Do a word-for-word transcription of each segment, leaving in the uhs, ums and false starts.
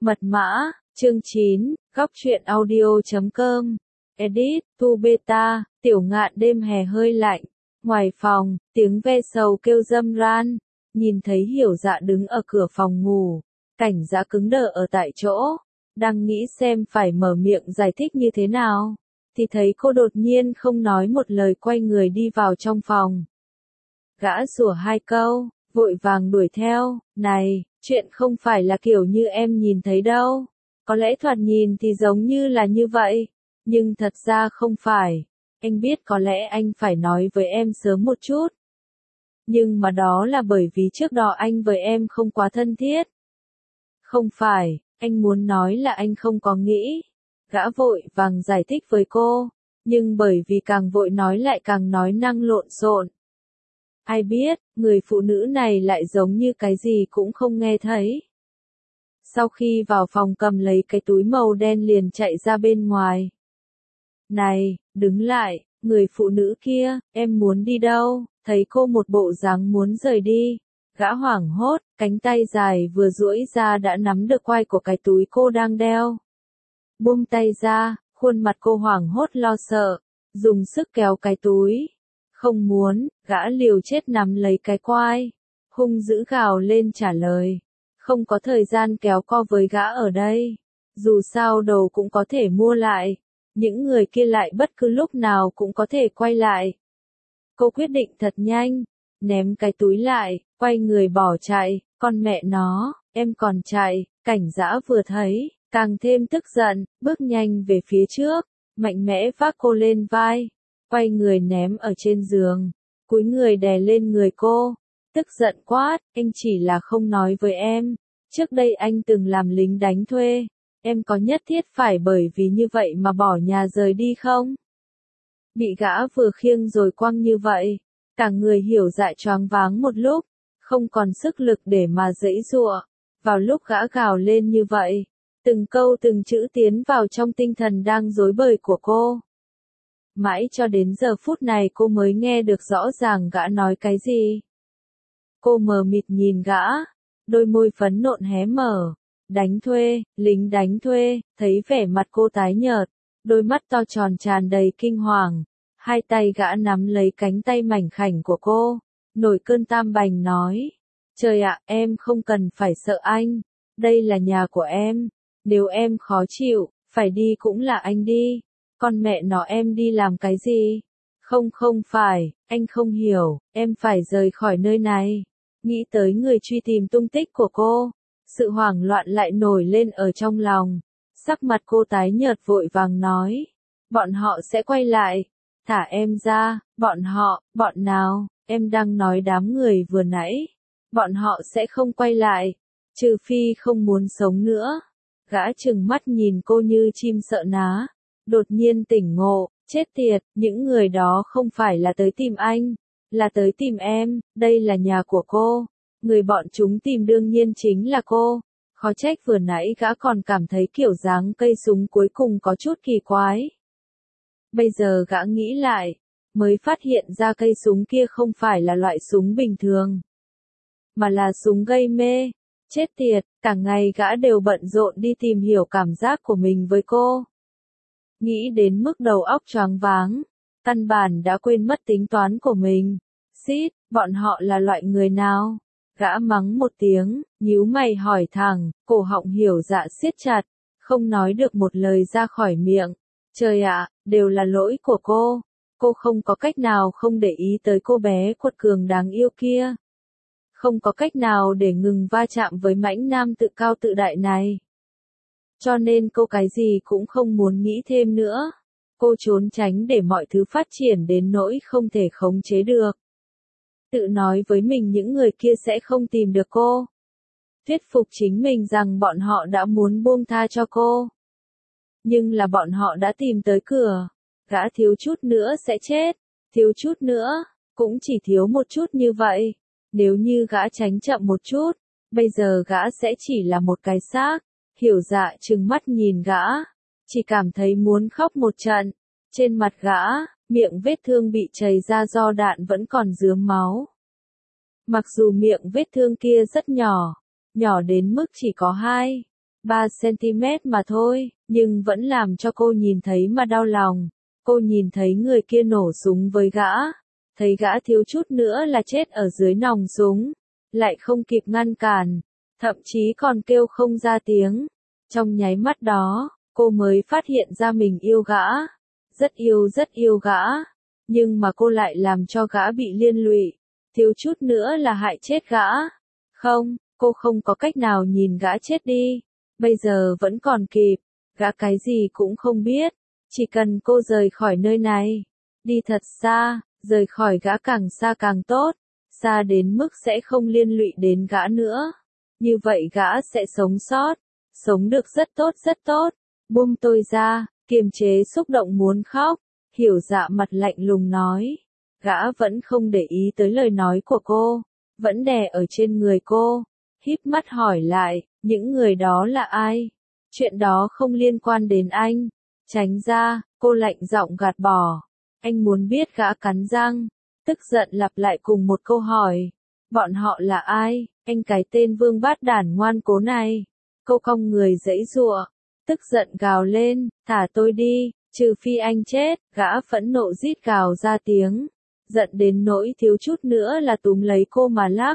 Mật mã, chương chín, góc truyện audio chấm com, edit, tu beta, tiểu ngạn đêm hè hơi lạnh. Ngoài phòng, tiếng ve sầu kêu râm ran, nhìn thấy Hiểu Dạ đứng ở cửa phòng ngủ, Cảnh Dã cứng đờ ở tại chỗ, đang nghĩ xem phải mở miệng giải thích như thế nào, thì thấy cô đột nhiên không nói một lời quay người đi vào trong phòng. Gã sủa hai câu, vội vàng đuổi theo, này, chuyện không phải là kiểu như em nhìn thấy đâu, có lẽ thoạt nhìn thì giống như là như vậy, nhưng thật ra không phải, anh biết có lẽ anh phải nói với em sớm một chút. Nhưng mà đó là bởi vì trước đó anh với em không quá thân thiết. Không phải, anh muốn nói là anh không có nghĩ. Gã vội vàng giải thích với cô, nhưng bởi vì càng vội nói lại càng nói năng lộn xộn. Ai biết, người phụ nữ này lại giống như cái gì cũng không nghe thấy. Sau khi vào phòng cầm lấy cái túi màu đen liền chạy ra bên ngoài. Này, đứng lại, người phụ nữ kia, em muốn đi đâu? Thấy cô một bộ dáng muốn rời đi. Gã hoảng hốt, cánh tay dài vừa duỗi ra đã nắm được quai của cái túi cô đang đeo. Buông tay ra, khuôn mặt cô hoảng hốt lo sợ, dùng sức kéo cái túi. Không muốn, gã liều chết nắm lấy cái quai, hung dữ gào lên trả lời. Không có thời gian kéo co với gã ở đây. Dù sao đồ cũng có thể mua lại, những người kia lại bất cứ lúc nào cũng có thể quay lại. Cô quyết định thật nhanh, ném cái túi lại, quay người bỏ chạy, con mẹ nó, em còn chạy. Cảnh Dã vừa thấy, càng thêm tức giận, bước nhanh về phía trước, mạnh mẽ vác cô lên vai, quay người ném ở trên giường, cúi người đè lên người cô, tức giận quát, anh chỉ là không nói với em, trước đây anh từng làm lính đánh thuê, em có nhất thiết phải bởi vì như vậy mà bỏ nhà rời đi không? Bị gã vừa khiêng rồi quăng như vậy, cả người Hiểu Dạ choáng váng một lúc, không còn sức lực để mà giãy giụa. Vào lúc gã gào lên như vậy, từng câu từng chữ tiến vào trong tinh thần đang rối bời của cô. Mãi cho đến giờ phút này cô mới nghe được rõ ràng gã nói cái gì. Cô mờ mịt nhìn gã, đôi môi phấn nộn hé mở. Đánh thuê, lính đánh thuê, thấy vẻ mặt cô tái nhợt, đôi mắt to tròn tràn đầy kinh hoàng. Hai tay gã nắm lấy cánh tay mảnh khảnh của cô, nổi cơn tam bành nói. Trời ạ, em không cần phải sợ anh, đây là nhà của em, nếu em khó chịu, phải đi cũng là anh đi, con mẹ nó em đi làm cái gì? Không không phải, anh không hiểu, em phải rời khỏi nơi này. Nghĩ tới người truy tìm tung tích của cô, sự hoảng loạn lại nổi lên ở trong lòng, sắc mặt cô tái nhợt vội vàng nói, bọn họ sẽ quay lại, thả em ra, bọn họ, bọn nào, em đang nói đám người vừa nãy. Bọn họ sẽ không quay lại, trừ phi không muốn sống nữa. Gã trừng mắt nhìn cô như chim sợ ná, đột nhiên tỉnh ngộ, chết tiệt, những người đó không phải là tới tìm anh, là tới tìm em, đây là nhà của cô, người bọn chúng tìm đương nhiên chính là cô. Khó trách vừa nãy gã còn cảm thấy kiểu dáng cây súng cuối cùng có chút kỳ quái. Bây giờ gã nghĩ lại, mới phát hiện ra cây súng kia không phải là loại súng bình thường, mà là súng gây mê. Chết tiệt, cả ngày gã đều bận rộn đi tìm hiểu cảm giác của mình với cô. Nghĩ đến mức đầu óc choáng váng, căn bản đã quên mất tính toán của mình. Xít, bọn họ là loại người nào? Gã mắng một tiếng, nhíu mày hỏi thẳng, cổ họng Hiểu Dạ siết chặt, không nói được một lời ra khỏi miệng. Trời ạ, đều là lỗi của cô. Cô không có cách nào không để ý tới cô bé quật cường đáng yêu kia. Không có cách nào để ngừng va chạm với mãnh nam tự cao tự đại này. Cho nên cô cái gì cũng không muốn nghĩ thêm nữa. Cô trốn tránh để mọi thứ phát triển đến nỗi không thể khống chế được. Tự nói với mình những người kia sẽ không tìm được cô. Thuyết phục chính mình rằng bọn họ đã muốn buông tha cho cô. Nhưng là bọn họ đã tìm tới cửa. Gã thiếu chút nữa sẽ chết. Thiếu chút nữa, cũng chỉ thiếu một chút như vậy. Nếu như gã tránh chậm một chút, bây giờ gã sẽ chỉ là một cái xác. Hiểu Dạ trừng mắt nhìn gã, chỉ cảm thấy muốn khóc một trận. Trên mặt gã, miệng vết thương bị chảy ra do đạn vẫn còn rướm máu. Mặc dù miệng vết thương kia rất nhỏ, nhỏ đến mức chỉ có hai ba xăng-ti-mét mà thôi, nhưng vẫn làm cho cô nhìn thấy mà đau lòng. Cô nhìn thấy người kia nổ súng với gã, thấy gã thiếu chút nữa là chết ở dưới nòng súng, lại không kịp ngăn cản, thậm chí còn kêu không ra tiếng. Trong nháy mắt đó, cô mới phát hiện ra mình yêu gã, rất yêu rất yêu gã, nhưng mà cô lại làm cho gã bị liên lụy, thiếu chút nữa là hại chết gã. Không, cô không có cách nào nhìn gã chết đi, bây giờ vẫn còn kịp, gã cái gì cũng không biết, chỉ cần cô rời khỏi nơi này, đi thật xa, rời khỏi gã càng xa càng tốt, xa đến mức sẽ không liên lụy đến gã nữa. Như vậy gã sẽ sống sót, sống được rất tốt rất tốt. Buông tôi ra, kiềm chế xúc động muốn khóc, Hiểu Dạ mặt lạnh lùng nói. Gã vẫn không để ý tới lời nói của cô, vẫn đè ở trên người cô, híp mắt hỏi lại, những người đó là ai? Chuyện đó không liên quan đến anh. Tránh ra, cô lạnh giọng gạt bỏ. Anh muốn biết. Gã cắn răng, tức giận lặp lại cùng một câu hỏi. Bọn họ là ai? Anh cái tên vương bát đản ngoan cố này. Cô cong người giãy giụa, tức giận gào lên, thả tôi đi, trừ phi anh chết. Gã phẫn nộ rít gào ra tiếng, giận đến nỗi thiếu chút nữa là túm lấy cô mà lắc.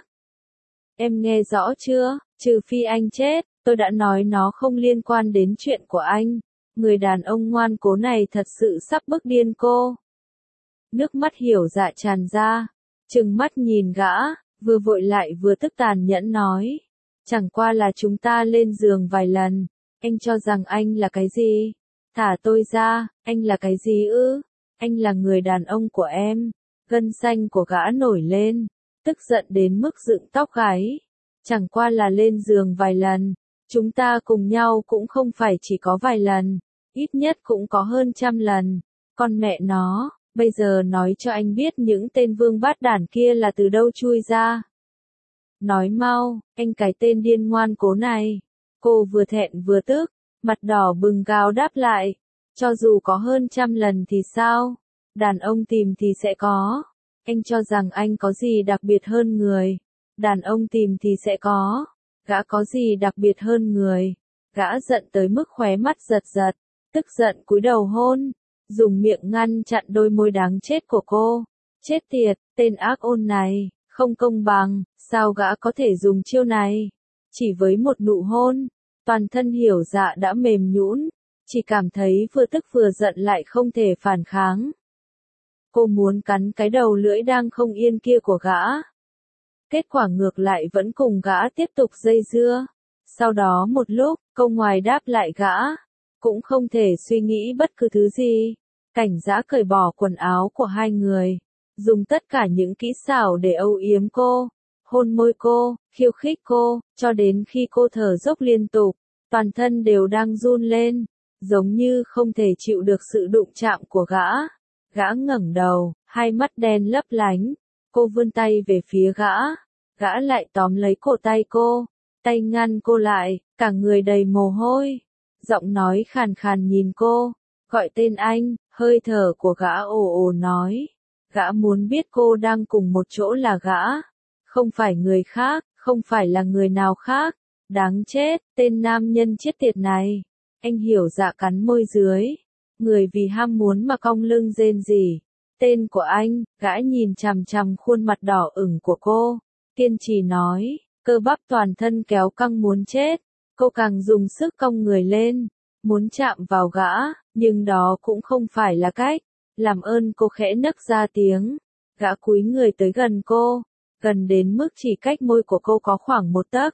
Em nghe rõ chưa? Trừ phi anh chết, tôi đã nói nó không liên quan đến chuyện của anh. Người đàn ông ngoan cố này thật sự sắp bức điên cô. Nước mắt Hiểu Dạ tràn ra, trừng mắt nhìn gã, vừa vội lại vừa tức tàn nhẫn nói. Chẳng qua là chúng ta lên giường vài lần, anh cho rằng anh là cái gì? Thả tôi ra, anh là cái gì ư? Anh là người đàn ông của em. Gân xanh của gã nổi lên, tức giận đến mức dựng tóc gáy. Chẳng qua là lên giường vài lần, chúng ta cùng nhau cũng không phải chỉ có vài lần, ít nhất cũng có hơn trăm lần. Con mẹ nó, bây giờ nói cho anh biết những tên vương bát đản kia là từ đâu chui ra. Nói mau, anh cái tên điên ngoan cố này. Cô vừa thẹn vừa tức, mặt đỏ bừng gào đáp lại. Cho dù có hơn trăm lần thì sao? Đàn ông tìm thì sẽ có. Anh cho rằng anh có gì đặc biệt hơn người. Đàn ông tìm thì sẽ có. Gã có gì đặc biệt hơn người. Gã giận tới mức khóe mắt giật giật, tức giận cúi đầu hôn, dùng miệng ngăn chặn đôi môi đáng chết của cô. Chết tiệt, tên ác ôn này, không công bằng, sao gã có thể dùng chiêu này? Chỉ với một nụ hôn, toàn thân Hiểu Dạ đã mềm nhũn, chỉ cảm thấy vừa tức vừa giận lại không thể phản kháng. Cô muốn cắn cái đầu lưỡi đang không yên kia của gã. Kết quả ngược lại vẫn cùng gã tiếp tục dây dưa. Sau đó một lúc, câu ngoài đáp lại gã, cũng không thể suy nghĩ bất cứ thứ gì. Cảnh Dã cởi bỏ quần áo của hai người, dùng tất cả những kỹ xảo để âu yếm cô, hôn môi cô, khiêu khích cô, cho đến khi cô thở dốc liên tục, toàn thân đều đang run lên, giống như không thể chịu được sự đụng chạm của gã. Gã ngẩng đầu, hai mắt đen lấp lánh, cô vươn tay về phía gã, gã lại tóm lấy cổ tay cô, tay ngăn cô lại, cả người đầy mồ hôi, giọng nói khàn khàn nhìn cô, gọi tên anh, hơi thở của gã ồ ồ nói, gã muốn biết cô đang cùng một chỗ là gã, không phải người khác, không phải là người nào khác, đáng chết, tên nam nhân chết tiệt này. Anh Hiểu Dạ cắn môi dưới, người vì ham muốn mà cong lưng rên rỉ. Tên của anh, gã nhìn chằm chằm khuôn mặt đỏ ửng của cô, kiên trì nói, cơ bắp toàn thân kéo căng muốn chết, cô càng dùng sức cong người lên, muốn chạm vào gã, nhưng đó cũng không phải là cách, làm ơn cô khẽ nấc ra tiếng, gã cúi người tới gần cô, gần đến mức chỉ cách môi của cô có khoảng một tấc.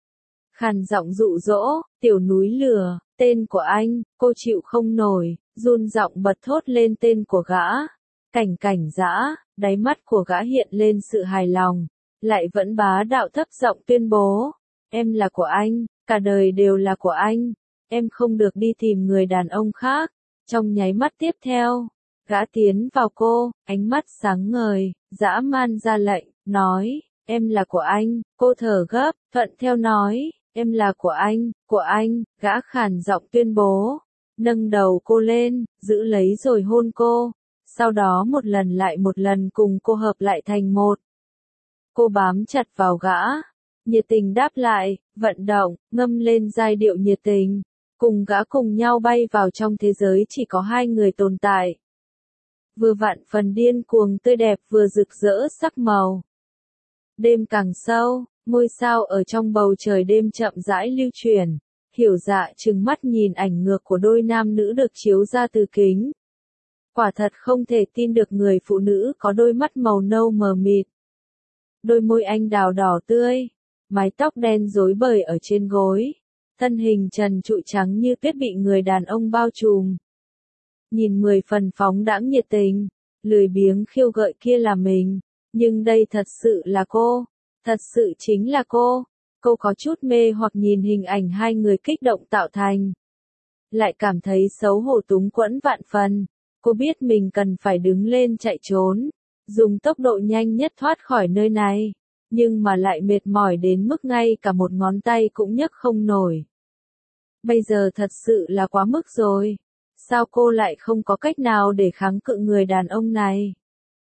Khàn giọng dụ dỗ, tiểu núi lửa, tên của anh, cô chịu không nổi, run giọng bật thốt lên tên của gã. Cảnh Cảnh Dã, đáy mắt của gã hiện lên sự hài lòng, lại vẫn bá đạo thấp giọng tuyên bố, em là của anh, cả đời đều là của anh, em không được đi tìm người đàn ông khác. Trong nháy mắt tiếp theo, gã tiến vào cô, ánh mắt sáng ngời, dã man ra lệnh, nói, em là của anh, cô thở gấp, thuận theo nói, em là của anh, của anh, gã khàn giọng tuyên bố, nâng đầu cô lên, giữ lấy rồi hôn cô. Sau đó một lần lại một lần cùng cô hợp lại thành một. Cô bám chặt vào gã, nhiệt tình đáp lại, vận động, ngâm lên giai điệu nhiệt tình, cùng gã cùng nhau bay vào trong thế giới chỉ có hai người tồn tại. Vừa vặn phần điên cuồng tươi đẹp vừa rực rỡ sắc màu. Đêm càng sâu, ngôi sao ở trong bầu trời đêm chậm rãi lưu chuyển, Hiểu Dạ trừng mắt nhìn ảnh ngược của đôi nam nữ được chiếu ra từ kính. Quả thật không thể tin được người phụ nữ có đôi mắt màu nâu mờ mịt. Đôi môi anh đào đỏ tươi, mái tóc đen rối bời ở trên gối, thân hình trần trụi trắng như tuyết bị người đàn ông bao trùm. Nhìn mười phần phóng đãng nhiệt tình, lười biếng khiêu gợi kia là mình, nhưng đây thật sự là cô, thật sự chính là cô. Cô có chút mê hoặc nhìn hình ảnh hai người kích động tạo thành. Lại cảm thấy xấu hổ túng quẫn vạn phần, cô biết mình cần phải đứng lên chạy trốn, dùng tốc độ nhanh nhất thoát khỏi nơi này, nhưng mà lại mệt mỏi đến mức ngay cả một ngón tay cũng nhấc không nổi. Bây giờ thật sự là quá mức rồi, sao cô lại không có cách nào để kháng cự người đàn ông này?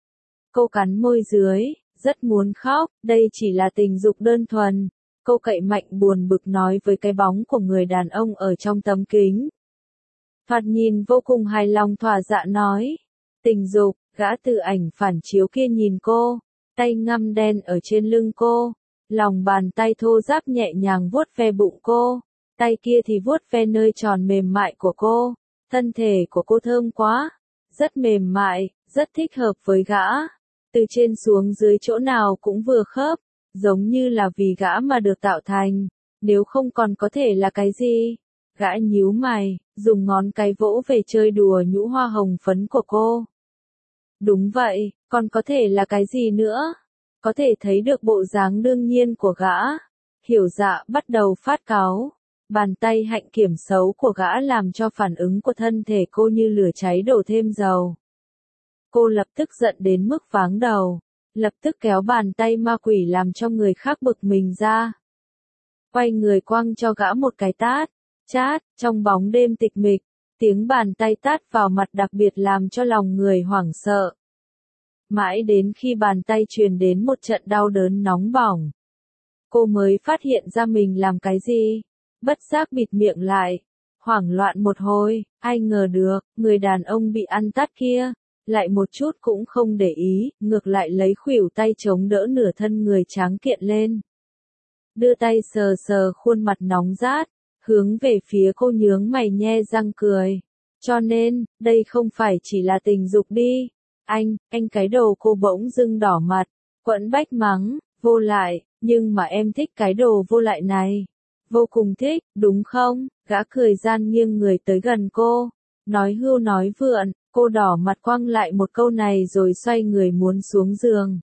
Cô cắn môi dưới, rất muốn khóc, đây chỉ là tình dục đơn thuần. Cô cậy mạnh buồn bực nói với cái bóng của người đàn ông ở trong tấm kính. Thoạt nhìn vô cùng hài lòng thỏa dạ nói. Tình dục, gã từ ảnh phản chiếu kia nhìn cô, tay ngăm đen ở trên lưng cô, lòng bàn tay thô ráp nhẹ nhàng vuốt ve bụng cô, tay kia thì vuốt ve nơi tròn mềm mại của cô, thân thể của cô thơm quá, rất mềm mại, rất thích hợp với gã, từ trên xuống dưới chỗ nào cũng vừa khớp. Giống như là vì gã mà được tạo thành, nếu không còn có thể là cái gì? Gã nhíu mày, dùng ngón cái vỗ về chơi đùa nhũ hoa hồng phấn của cô. Đúng vậy, còn có thể là cái gì nữa? Có thể thấy được bộ dáng đương nhiên của gã. Hiểu Dạ bắt đầu phát cáu. Bàn tay hạnh kiểm xấu của gã làm cho phản ứng của thân thể cô như lửa cháy đổ thêm dầu. Cô lập tức giận đến mức váng đầu. Lập tức kéo bàn tay ma quỷ làm cho người khác bực mình ra. Quay người quăng cho gã một cái tát, chát, trong bóng đêm tịch mịch, tiếng bàn tay tát vào mặt đặc biệt làm cho lòng người hoảng sợ. Mãi đến khi bàn tay truyền đến một trận đau đớn nóng bỏng, cô mới phát hiện ra mình làm cái gì, bất giác bịt miệng lại, hoảng loạn một hồi, ai ngờ được, người đàn ông bị ăn tát kia. Lại một chút cũng không để ý, ngược lại lấy khuỷu tay chống đỡ nửa thân người tráng kiện lên. Đưa tay sờ sờ khuôn mặt nóng rát, hướng về phía cô nhướng mày nhe răng cười. Cho nên, đây không phải chỉ là tình dục đi. Anh, anh cái đồ cô bỗng dưng đỏ mặt, quẫn bách mắng, vô lại, nhưng mà em thích cái đồ vô lại này. Vô cùng thích, đúng không? Gã cười gian nghiêng người tới gần cô, nói hưu nói vượn. Cô đỏ mặt quăng lại một câu này rồi xoay người muốn xuống giường.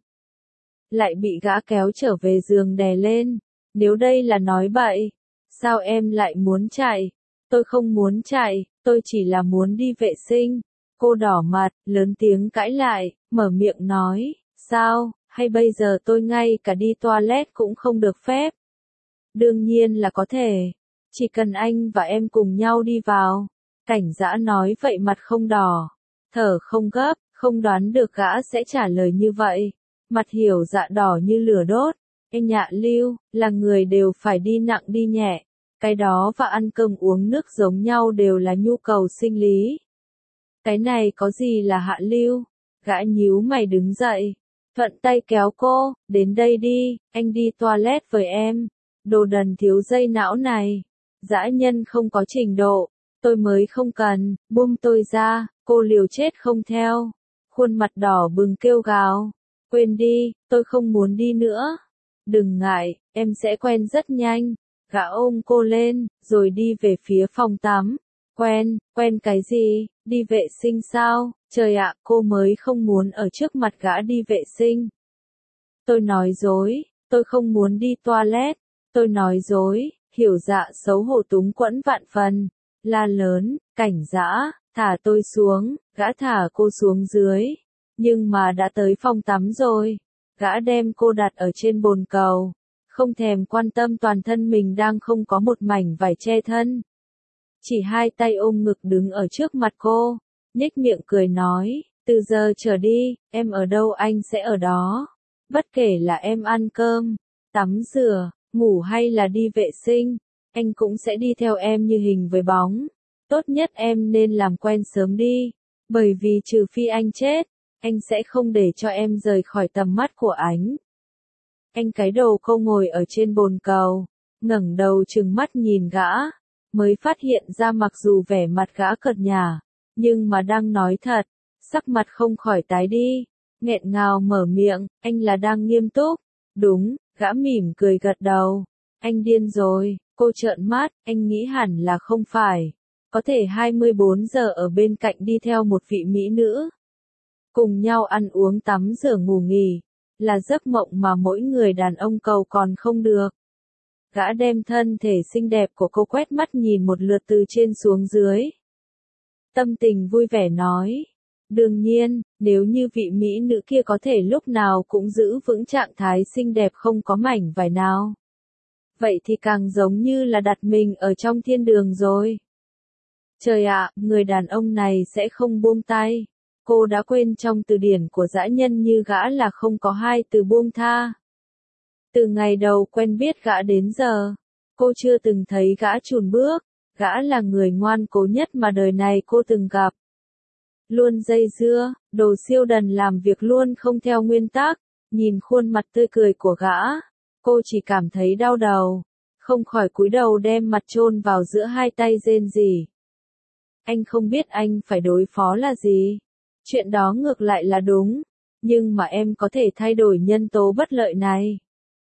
Lại bị gã kéo trở về giường đè lên. Nếu đây là nói bậy, sao em lại muốn chạy? Tôi không muốn chạy, tôi chỉ là muốn đi vệ sinh. Cô đỏ mặt, lớn tiếng cãi lại, mở miệng nói, sao, hay bây giờ tôi ngay cả đi toilet cũng không được phép? Đương nhiên là có thể, chỉ cần anh và em cùng nhau đi vào. Cảnh Dã nói vậy mặt không đỏ. Thở không gấp, không đoán được gã sẽ trả lời như vậy. Mặt Hiểu Dạ đỏ như lửa đốt. Anh Nhạ Lưu, là người đều phải đi nặng đi nhẹ. Cái đó và ăn cơm uống nước giống nhau đều là nhu cầu sinh lý. Cái này có gì là hạ lưu? Gã nhíu mày đứng dậy. Thuận tay kéo cô, đến đây đi, anh đi toilet với em. Đồ đần thiếu dây não này. Dã nhân không có trình độ. Tôi mới không cần, buông tôi ra. Cô liều chết không theo. Khuôn mặt đỏ bừng kêu gào. Quên đi, tôi không muốn đi nữa. Đừng ngại, em sẽ quen rất nhanh. Gã ôm cô lên, rồi đi về phía phòng tắm. Quen, quen cái gì, đi vệ sinh sao? Trời ạ, cô mới không muốn ở trước mặt gã đi vệ sinh. Tôi nói dối, tôi không muốn đi toilet. Tôi nói dối, Hiểu Dạ xấu hổ túng quẫn vạn phần. La lớn, Cảnh Dã, thả tôi xuống, gã thả cô xuống dưới. Nhưng mà đã tới phòng tắm rồi. Gã đem cô đặt ở trên bồn cầu. Không thèm quan tâm toàn thân mình đang không có một mảnh vải che thân. Chỉ hai tay ôm ngực đứng ở trước mặt cô. Nhếch miệng cười nói, từ giờ trở đi, em ở đâu anh sẽ ở đó. Bất kể là em ăn cơm, tắm rửa, ngủ hay là đi vệ sinh, anh cũng sẽ đi theo em như hình với bóng. Tốt nhất em nên làm quen sớm đi, bởi vì trừ phi anh chết, anh sẽ không để cho em rời khỏi tầm mắt của anh. Anh cái đầu câu ngồi ở trên bồn cầu, ngẩng đầu trừng mắt nhìn gã, mới phát hiện ra mặc dù vẻ mặt gã cợt nhả, nhưng mà đang nói thật, sắc mặt không khỏi tái đi, nghẹn ngào mở miệng, anh là đang nghiêm túc. Đúng, gã mỉm cười gật đầu. Anh điên rồi, cô trợn mắt, anh nghĩ hẳn là không phải. Có thể hai mươi bốn giờ ở bên cạnh đi theo một vị mỹ nữ. Cùng nhau ăn uống tắm rửa ngủ nghỉ, là giấc mộng mà mỗi người đàn ông cầu còn không được. Gã đem thân thể xinh đẹp của cô quét mắt nhìn một lượt từ trên xuống dưới. Tâm tình vui vẻ nói. Đương nhiên, nếu như vị mỹ nữ kia có thể lúc nào cũng giữ vững trạng thái xinh đẹp không có mảnh vải nào. Vậy thì càng giống như là đặt mình ở trong thiên đường rồi. Trời ạ, người đàn ông này sẽ không buông tay. Cô đã quên trong từ điển của dã nhân như gã là không có hai từ buông tha. Từ ngày đầu quen biết gã đến giờ, cô chưa từng thấy gã chùn bước, gã là người ngoan cố nhất mà đời này cô từng gặp. Luôn dây dưa, đồ siêu đần làm việc luôn không theo nguyên tắc, nhìn khuôn mặt tươi cười của gã, cô chỉ cảm thấy đau đầu, không khỏi cúi đầu đem mặt chôn vào giữa hai tay rên rỉ. Anh không biết anh phải đối phó là gì. Chuyện đó ngược lại là đúng, nhưng mà em có thể thay đổi nhân tố bất lợi này.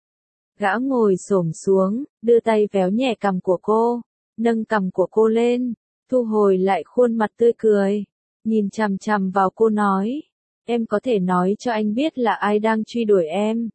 Gã ngồi xổm xuống, đưa tay véo nhẹ cằm của cô, nâng cằm của cô lên, thu hồi lại khuôn mặt tươi cười, nhìn chằm chằm vào cô nói, em có thể nói cho anh biết là ai đang truy đuổi em.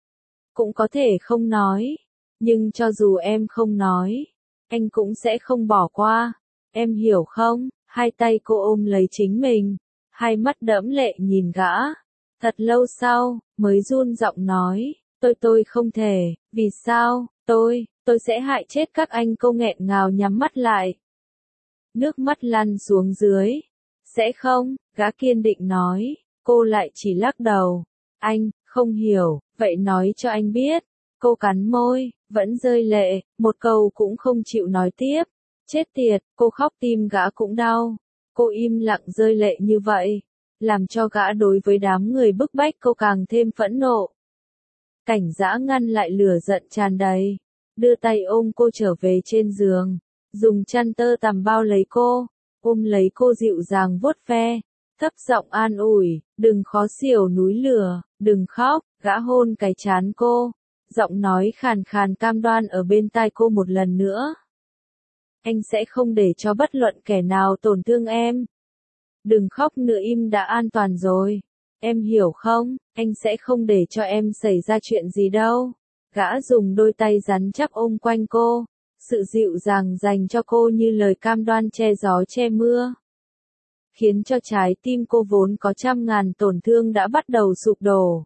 Cũng có thể không nói, nhưng cho dù em không nói, anh cũng sẽ không bỏ qua, em hiểu không? Hai tay cô ôm lấy chính mình, hai mắt đẫm lệ nhìn gã, thật lâu sau, mới run giọng nói, tôi tôi không thể, vì sao, tôi, tôi sẽ hại chết các anh. Cô nghẹn ngào nhắm mắt lại. Nước mắt lăn xuống dưới. Sẽ không, gã kiên định nói, cô lại chỉ lắc đầu. Anh, không hiểu, vậy nói cho anh biết. Cô cắn môi, vẫn rơi lệ, một câu cũng không chịu nói tiếp. Chết tiệt, cô khóc tim gã cũng đau. Cô im lặng rơi lệ như vậy, làm cho gã đối với đám người bức bách cô càng thêm phẫn nộ. Cảnh Dã ngăn lại lửa giận tràn đầy, đưa tay ôm cô trở về trên giường, dùng chăn tơ tằm bao lấy cô, ôm lấy cô dịu dàng vuốt ve, thấp giọng an ủi, đừng khó xỉu núi lửa, đừng khóc. Gã hôn cái trán cô, giọng nói khàn khàn cam đoan ở bên tai cô một lần nữa. Anh sẽ không để cho bất luận kẻ nào tổn thương em. Đừng khóc nữa, im đã an toàn rồi. Em hiểu không, anh sẽ không để cho em xảy ra chuyện gì đâu. Gã dùng đôi tay rắn chắc ôm quanh cô, sự dịu dàng dành cho cô như lời cam đoan che gió che mưa. Khiến cho trái tim cô vốn có trăm ngàn tổn thương đã bắt đầu sụp đổ.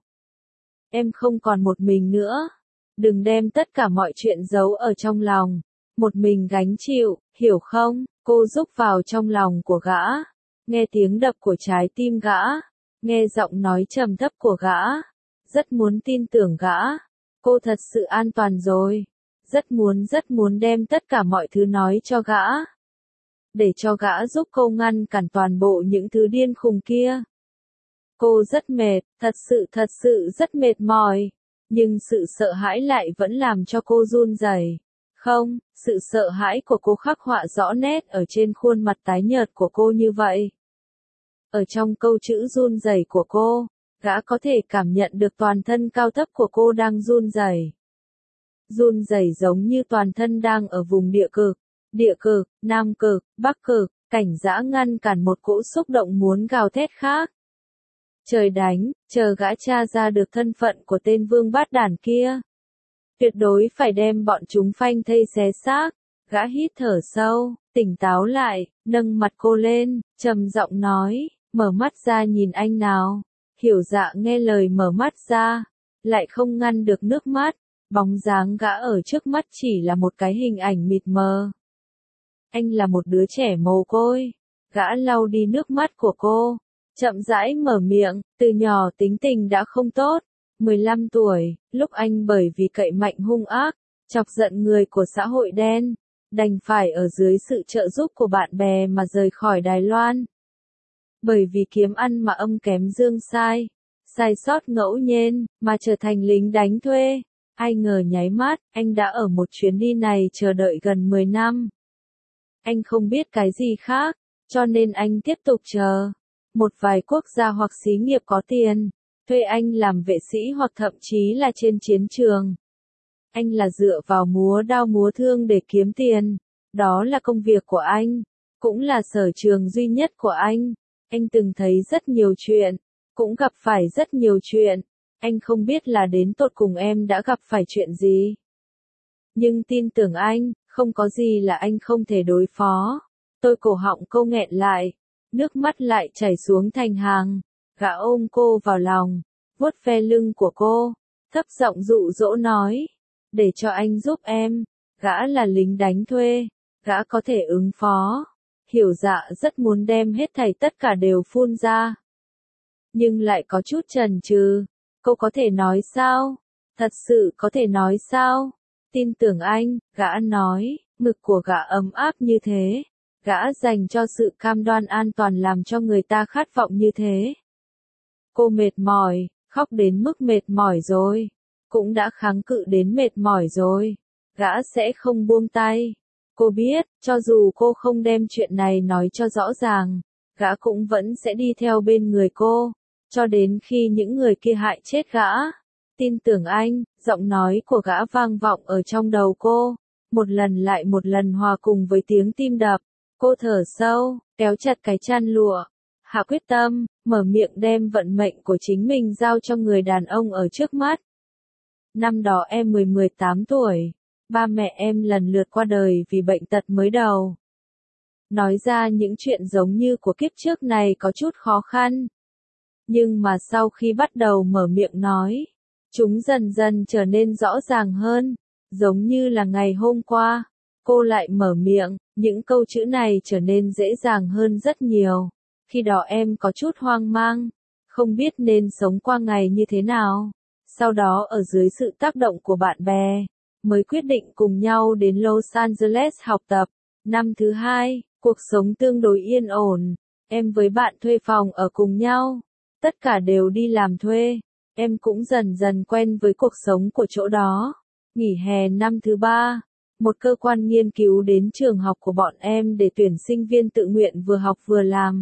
Em không còn một mình nữa. Đừng đem tất cả mọi chuyện giấu ở trong lòng. Một mình gánh chịu, hiểu không? Cô rúc vào trong lòng của gã. Nghe tiếng đập của trái tim gã. Nghe giọng nói trầm thấp của gã. Rất muốn tin tưởng gã. Cô thật sự an toàn rồi. Rất muốn rất muốn đem tất cả mọi thứ nói cho gã. Để cho gã giúp cô ngăn cản toàn bộ những thứ điên khùng kia. Cô rất mệt, thật sự thật sự rất mệt mỏi. Nhưng sự sợ hãi lại vẫn làm cho cô run rẩy. Không, sự sợ hãi của cô khắc họa rõ nét ở trên khuôn mặt tái nhợt của cô như vậy. Ở trong câu chữ run rẩy của cô, gã có thể cảm nhận được toàn thân cao thấp của cô đang run rẩy. Run rẩy giống như toàn thân đang ở vùng địa cực, địa cực, nam cực, bắc cực. Cảnh Dã ngăn cản một cỗ xúc động muốn gào thét khác. Trời đánh, chờ gã tra ra được thân phận của tên vương bát đản kia. Tuyệt đối phải đem bọn chúng phanh thây xé xác. Gã hít thở sâu, tỉnh táo lại, nâng mặt cô lên, trầm giọng nói, mở mắt ra nhìn anh nào. Hiểu Dạ nghe lời mở mắt ra, lại không ngăn được nước mắt. Bóng dáng gã ở trước mắt chỉ là một cái hình ảnh mịt mờ. Anh là một đứa trẻ mồ côi. Gã lau đi nước mắt của cô, chậm rãi mở miệng, từ nhỏ tính tình đã không tốt. mười lăm tuổi, lúc anh bởi vì cậy mạnh hung ác, chọc giận người của xã hội đen, đành phải ở dưới sự trợ giúp của bạn bè mà rời khỏi Đài Loan. Bởi vì kiếm ăn mà âm kém dương sai, sai sót ngẫu nhiên, mà trở thành lính đánh thuê. Ai ngờ nháy mắt, anh đã ở một chuyến đi này chờ đợi gần mười năm. Anh không biết cái gì khác, cho nên anh tiếp tục chờ. Một vài quốc gia hoặc xí nghiệp có tiền, thuê anh làm vệ sĩ hoặc thậm chí là trên chiến trường. Anh là dựa vào múa đao múa thương để kiếm tiền. Đó là công việc của anh, cũng là sở trường duy nhất của anh. Anh từng thấy rất nhiều chuyện, cũng gặp phải rất nhiều chuyện. Anh không biết là đến tột cùng em đã gặp phải chuyện gì. Nhưng tin tưởng anh, không có gì là anh không thể đối phó. Tôi cổ họng cô nghẹn lại, nước mắt lại chảy xuống thành hàng. Gã ôm cô vào lòng, vuốt ve lưng của cô, thấp giọng dụ dỗ nói, để cho anh giúp em. Gã là lính đánh thuê, gã có thể ứng phó. Hiểu Dạ rất muốn đem hết thảy tất cả đều phun ra, nhưng lại có chút chần chừ. Cô có thể nói sao? Thật sự có thể nói sao? Tin tưởng anh, gã nói, ngực của gã ấm áp như thế. Gã dành cho sự cam đoan an toàn làm cho người ta khát vọng như thế. Cô mệt mỏi, khóc đến mức mệt mỏi rồi. Cũng đã kháng cự đến mệt mỏi rồi. Gã sẽ không buông tay. Cô biết, cho dù cô không đem chuyện này nói cho rõ ràng, gã cũng vẫn sẽ đi theo bên người cô, cho đến khi những người kia hại chết gã. Tin tưởng anh, giọng nói của gã vang vọng ở trong đầu cô, một lần lại một lần hòa cùng với tiếng tim đập. Cô thở sâu, kéo chặt cái chăn lụa, hạ quyết tâm, mở miệng đem vận mệnh của chính mình giao cho người đàn ông ở trước mắt. Năm đó em mười mười tám tuổi, ba mẹ em lần lượt qua đời vì bệnh tật mới đầu. Nói ra những chuyện giống như của kiếp trước này có chút khó khăn. Nhưng mà sau khi bắt đầu mở miệng nói, chúng dần dần trở nên rõ ràng hơn, giống như là ngày hôm qua. Cô lại mở miệng, những câu chữ này trở nên dễ dàng hơn rất nhiều. Khi đó em có chút hoang mang, không biết nên sống qua ngày như thế nào. Sau đó ở dưới sự tác động của bạn bè, mới quyết định cùng nhau đến Los Angeles học tập. Năm thứ hai, cuộc sống tương đối yên ổn. Em với bạn thuê phòng ở cùng nhau. Tất cả đều đi làm thuê. Em cũng dần dần quen với cuộc sống của chỗ đó. Nghỉ hè năm thứ ba, một cơ quan nghiên cứu đến trường học của bọn em để tuyển sinh viên tự nguyện vừa học vừa làm.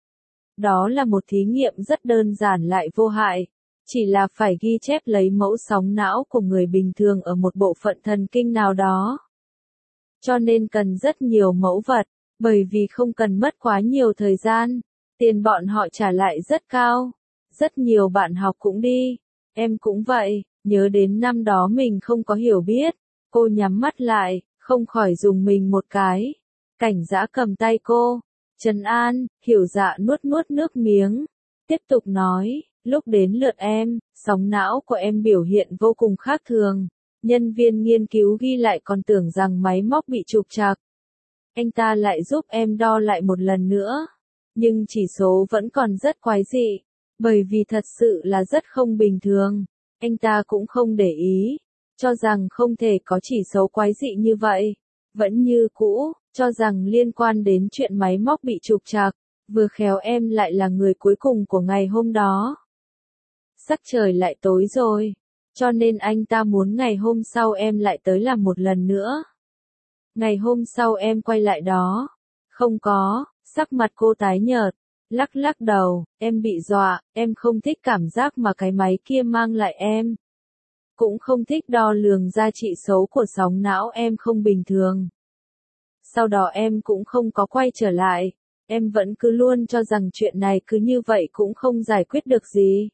Đó là một thí nghiệm rất đơn giản lại vô hại. Chỉ là phải ghi chép lấy mẫu sóng não của người bình thường ở một bộ phận thần kinh nào đó. Cho nên cần rất nhiều mẫu vật, bởi vì không cần mất quá nhiều thời gian. Tiền bọn họ trả lại rất cao. Rất nhiều bạn học cũng đi. Em cũng vậy, nhớ đến năm đó mình không có hiểu biết. Cô nhắm mắt lại, không khỏi dùng mình một cái. Cảnh Dã cầm tay cô, trấn an. Hiểu Dạ nuốt nuốt nước miếng, tiếp tục nói, lúc đến lượt em, sóng não của em biểu hiện vô cùng khác thường. Nhân viên nghiên cứu ghi lại còn tưởng rằng máy móc bị trục trặc. Anh ta lại giúp em đo lại một lần nữa, nhưng chỉ số vẫn còn rất quái dị, bởi vì thật sự là rất không bình thường. Anh ta cũng không để ý, cho rằng không thể có chỉ số quái dị như vậy. Vẫn như cũ, cho rằng liên quan đến chuyện máy móc bị trục trặc. Vừa khéo em lại là người cuối cùng của ngày hôm đó. Sắc trời lại tối rồi, cho nên anh ta muốn ngày hôm sau em lại tới làm một lần nữa. Ngày hôm sau em quay lại đó. Không có, sắc mặt cô tái nhợt, lắc lắc đầu, em bị dọa, em không thích cảm giác mà cái máy kia mang lại em. Cũng không thích đo lường ra trị số của sóng não em không bình thường. Sau đó em cũng không có quay trở lại, em vẫn cứ luôn cho rằng chuyện này cứ như vậy cũng không giải quyết được gì.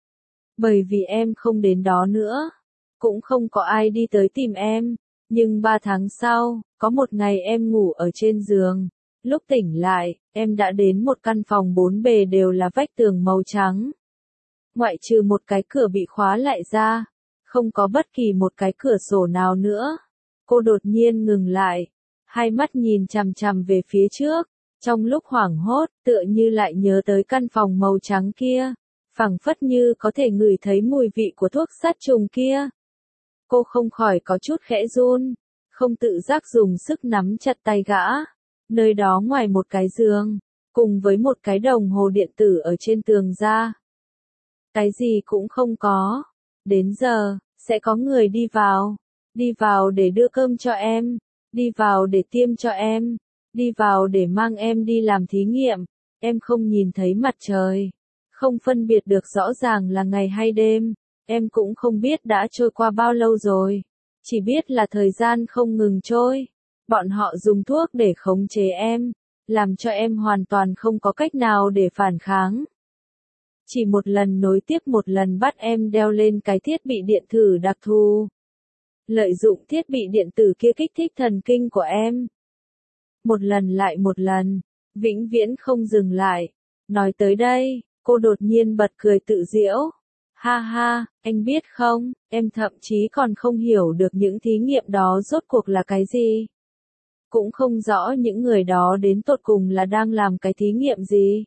Bởi vì em không đến đó nữa, cũng không có ai đi tới tìm em. Nhưng ba tháng sau, có một ngày em ngủ ở trên giường. Lúc tỉnh lại, em đã đến một căn phòng bốn bề đều là vách tường màu trắng. Ngoại trừ một cái cửa bị khóa lại ra, không có bất kỳ một cái cửa sổ nào nữa. Cô đột nhiên ngừng lại, hai mắt nhìn chằm chằm về phía trước, trong lúc hoảng hốt, tựa như lại nhớ tới căn phòng màu trắng kia, phảng phất như có thể ngửi thấy mùi vị của thuốc sát trùng kia. Cô không khỏi có chút khẽ run, không tự giác dùng sức nắm chặt tay gã. Nơi đó ngoài một cái giường, cùng với một cái đồng hồ điện tử ở trên tường ra. Cái gì cũng không có. Đến giờ, sẽ có người đi vào. Đi vào để đưa cơm cho em. Đi vào để tiêm cho em. Đi vào để mang em đi làm thí nghiệm. Em không nhìn thấy mặt trời. Không phân biệt được rõ ràng là ngày hay đêm. Em cũng không biết đã trôi qua bao lâu rồi. Chỉ biết là thời gian không ngừng trôi. Bọn họ dùng thuốc để khống chế em. Làm cho em hoàn toàn không có cách nào để phản kháng. Chỉ một lần nối tiếp một lần bắt em đeo lên cái thiết bị điện tử đặc thù. Lợi dụng thiết bị điện tử kia kích thích thần kinh của em. Một lần lại một lần. Vĩnh viễn không dừng lại. Nói tới đây, cô đột nhiên bật cười tự giễu. Ha ha, anh biết không, em thậm chí còn không hiểu được những thí nghiệm đó rốt cuộc là cái gì. Cũng không rõ những người đó đến tột cùng là đang làm cái thí nghiệm gì.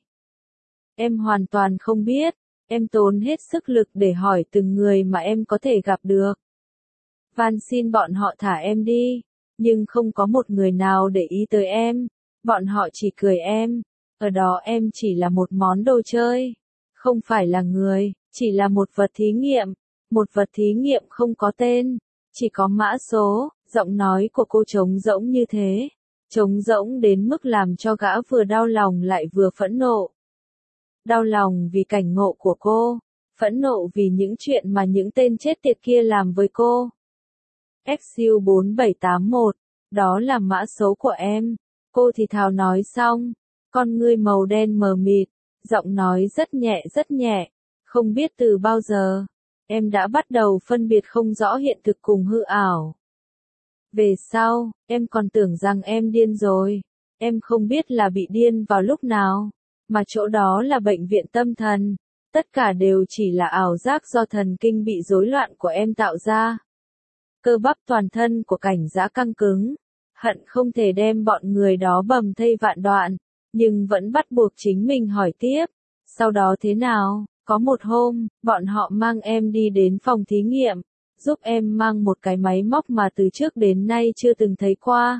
Em hoàn toàn không biết, em tốn hết sức lực để hỏi từng người mà em có thể gặp được. Van xin bọn họ thả em đi, nhưng không có một người nào để ý tới em, bọn họ chỉ cười em, ở đó em chỉ là một món đồ chơi, không phải là người, chỉ là một vật thí nghiệm, một vật thí nghiệm không có tên, chỉ có mã số. Giọng nói của cô trống rỗng như thế, trống rỗng đến mức làm cho gã vừa đau lòng lại vừa phẫn nộ. Đau lòng vì cảnh ngộ của cô, phẫn nộ vì những chuyện mà những tên chết tiệt kia làm với cô. X U bốn bảy tám một, đó là mã số của em, cô thì thào nói xong, con ngươi màu đen mờ mịt, giọng nói rất nhẹ rất nhẹ, không biết từ bao giờ, em đã bắt đầu phân biệt không rõ hiện thực cùng hư ảo. Về sau, em còn tưởng rằng em điên rồi, em không biết là bị điên vào lúc nào, mà chỗ đó là bệnh viện tâm thần, tất cả đều chỉ là ảo giác do thần kinh bị rối loạn của em tạo ra. Cơ bắp toàn thân của Cảnh Dã căng cứng, hận không thể đem bọn người đó bầm thây vạn đoạn, nhưng vẫn bắt buộc chính mình hỏi tiếp, sau đó thế nào? Có một hôm, bọn họ mang em đi đến phòng thí nghiệm, giúp em mang một cái máy móc mà từ trước đến nay chưa từng thấy qua.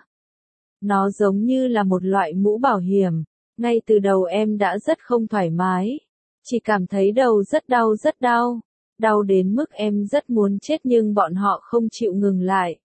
Nó giống như là một loại mũ bảo hiểm, ngay từ đầu em đã rất không thoải mái, chỉ cảm thấy đầu rất đau rất đau, đau đến mức em rất muốn chết nhưng bọn họ không chịu ngừng lại.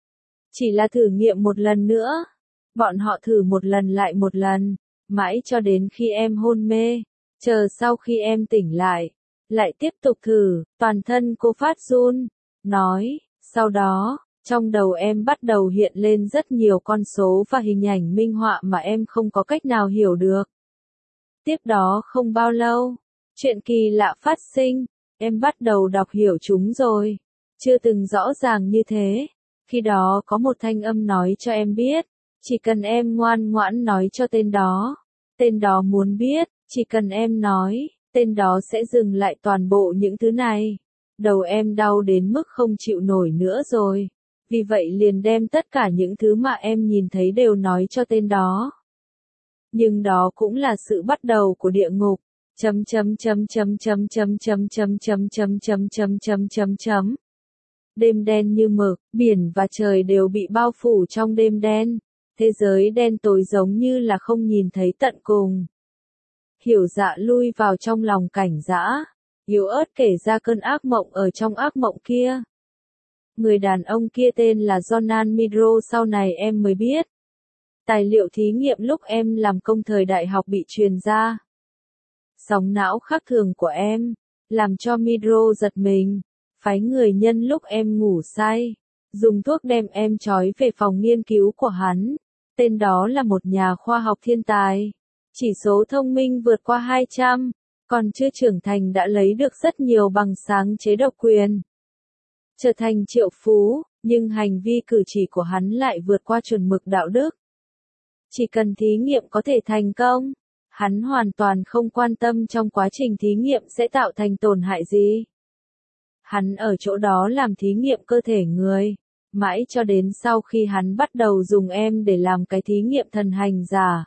Chỉ là thử nghiệm một lần nữa, bọn họ thử một lần lại một lần, mãi cho đến khi em hôn mê, chờ sau khi em tỉnh lại, lại tiếp tục thử, toàn thân cô phát run. Nói, sau đó, trong đầu em bắt đầu hiện lên rất nhiều con số và hình ảnh minh họa mà em không có cách nào hiểu được. Tiếp đó không bao lâu, chuyện kỳ lạ phát sinh, em bắt đầu đọc hiểu chúng rồi. Chưa từng rõ ràng như thế. Khi đó có một thanh âm nói cho em biết, chỉ cần em ngoan ngoãn nói cho tên đó. Tên đó muốn biết, chỉ cần em nói, tên đó sẽ dừng lại toàn bộ những thứ này. Đầu em đau đến mức không chịu nổi nữa rồi. Vì vậy liền đem tất cả những thứ mà em nhìn thấy đều nói cho tên đó. Nhưng đó cũng là sự bắt đầu của địa ngục. Chấm chấm chấm chấm chấm chấm chấm chấm chấm chấm chấm chấm chấm chấm chấm. Đêm đen như mực, biển và trời đều bị bao phủ trong đêm đen. Thế giới đen tối giống như là không nhìn thấy tận cùng. Hiểu Dạ lui vào trong lòng Cảnh Dã, yếu ớt kể ra cơn ác mộng ở trong ác mộng kia. Người đàn ông kia tên là Jonan Midro, sau này em mới biết. Tài liệu thí nghiệm lúc em làm công thời đại học bị truyền ra. Sóng não khác thường của em, làm cho Midro giật mình, phái người nhân lúc em ngủ say, dùng thuốc đem em trói về phòng nghiên cứu của hắn. Tên đó là một nhà khoa học thiên tài, chỉ số thông minh vượt qua hai trăm, còn chưa trưởng thành đã lấy được rất nhiều bằng sáng chế độc quyền. Trở thành triệu phú, nhưng hành vi cử chỉ của hắn lại vượt qua chuẩn mực đạo đức. Chỉ cần thí nghiệm có thể thành công, hắn hoàn toàn không quan tâm trong quá trình thí nghiệm sẽ tạo thành tổn hại gì. Hắn ở chỗ đó làm thí nghiệm cơ thể người, mãi cho đến sau khi hắn bắt đầu dùng em để làm cái thí nghiệm thần hành giả.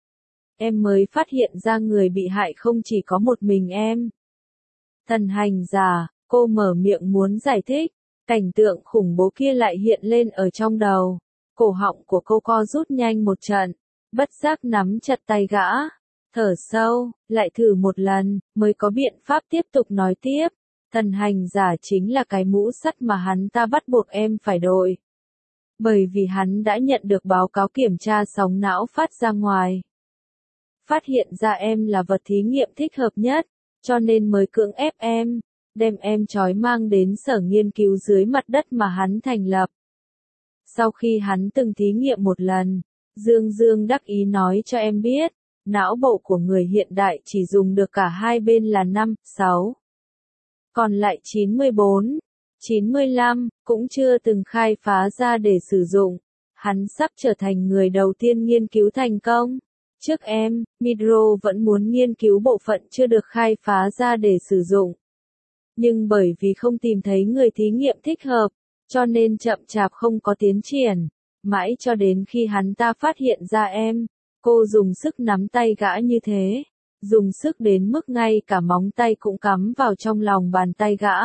Em mới phát hiện ra người bị hại không chỉ có một mình em. Thần hành giả, cô mở miệng muốn giải thích, Cảnh tượng khủng bố kia lại hiện lên ở trong đầu. Cổ họng của cô co rút nhanh một trận, bất giác nắm chặt tay gã. Thở sâu, lại thử một lần, mới có biện pháp tiếp tục nói tiếp. Thần hành giả chính là cái mũ sắt mà hắn ta bắt buộc em phải đội. Bởi vì hắn đã nhận được báo cáo kiểm tra sóng não phát ra ngoài. Phát hiện ra em là vật thí nghiệm thích hợp nhất, cho nên mới cưỡng ép em, đem em trói mang đến sở nghiên cứu dưới mặt đất mà hắn thành lập. Sau khi hắn từng thí nghiệm một lần, Dương Dương đắc ý nói cho em biết, não bộ của người hiện đại chỉ dùng được cả hai bên là năm, sáu. Còn lại chín mươi bốn, chín mươi lăm, cũng chưa từng khai phá ra để sử dụng. Hắn sắp trở thành người đầu tiên nghiên cứu thành công. Trước em, Midro vẫn muốn nghiên cứu bộ phận chưa được khai phá ra để sử dụng. Nhưng bởi vì không tìm thấy người thí nghiệm thích hợp, cho nên chậm chạp không có tiến triển. Mãi cho đến khi hắn ta phát hiện ra em, cô dùng sức nắm tay gã như thế. Dùng sức đến mức ngay cả móng tay cũng cắm vào trong lòng bàn tay gã.